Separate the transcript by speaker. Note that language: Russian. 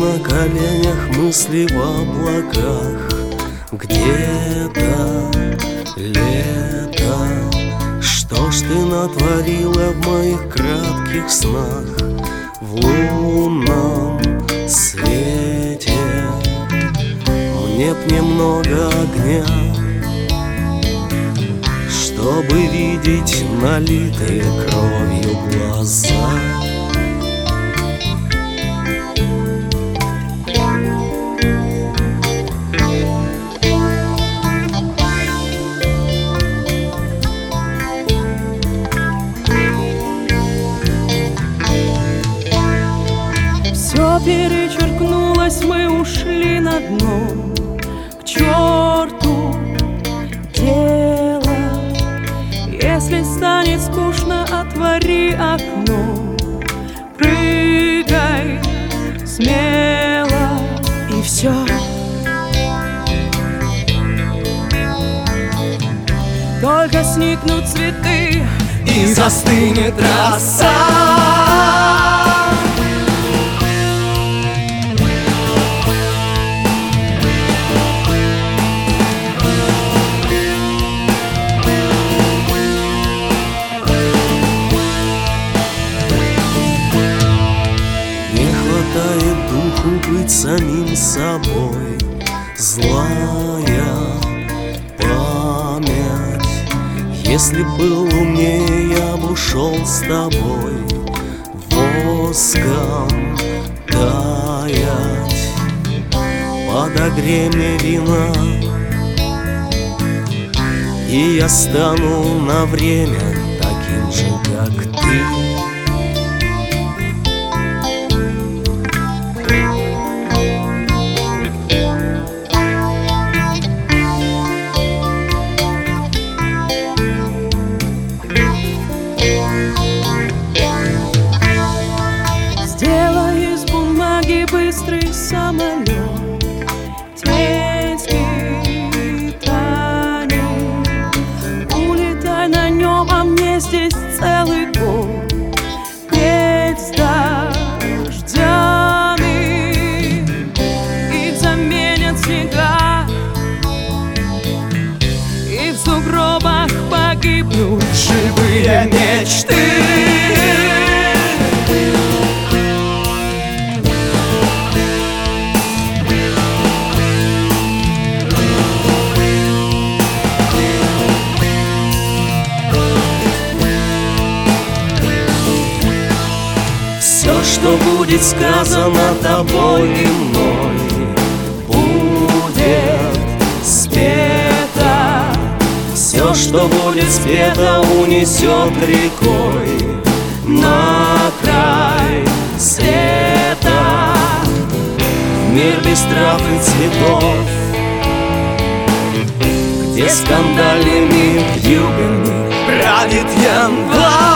Speaker 1: на коленях, мысли в облаках. Где-то лето. Что ж ты натворила в моих кратких снах? В лунном свете мне б немного огня, чтобы видеть налитые кровью глаза.
Speaker 2: Все перечеркнулось, мы ушли на дно. К черту дело. Если станет скучно, отвори окно. Прыгай смело, и все. Только сникнут цветы,
Speaker 3: и застынет роса.
Speaker 1: Быть самим собой, злая память. Если б был умнее, я б ушел с тобой воском таять. Подогрей мне вина, и я стану на время таким же, как ты.
Speaker 2: сделай из бумаги быстрый самолет. Тень скитаний, улетай на нем, а мне здесь целый год. Петь с дождями, их заменят снега, и в сугробах погибнут
Speaker 3: живые мечты.
Speaker 1: Все, что будет сказано тобой и мной, будет спето. Все, что будет спето, унесет рекой на край света. В мир без трав и цветов, где скандальными вьюгами
Speaker 3: правит январь.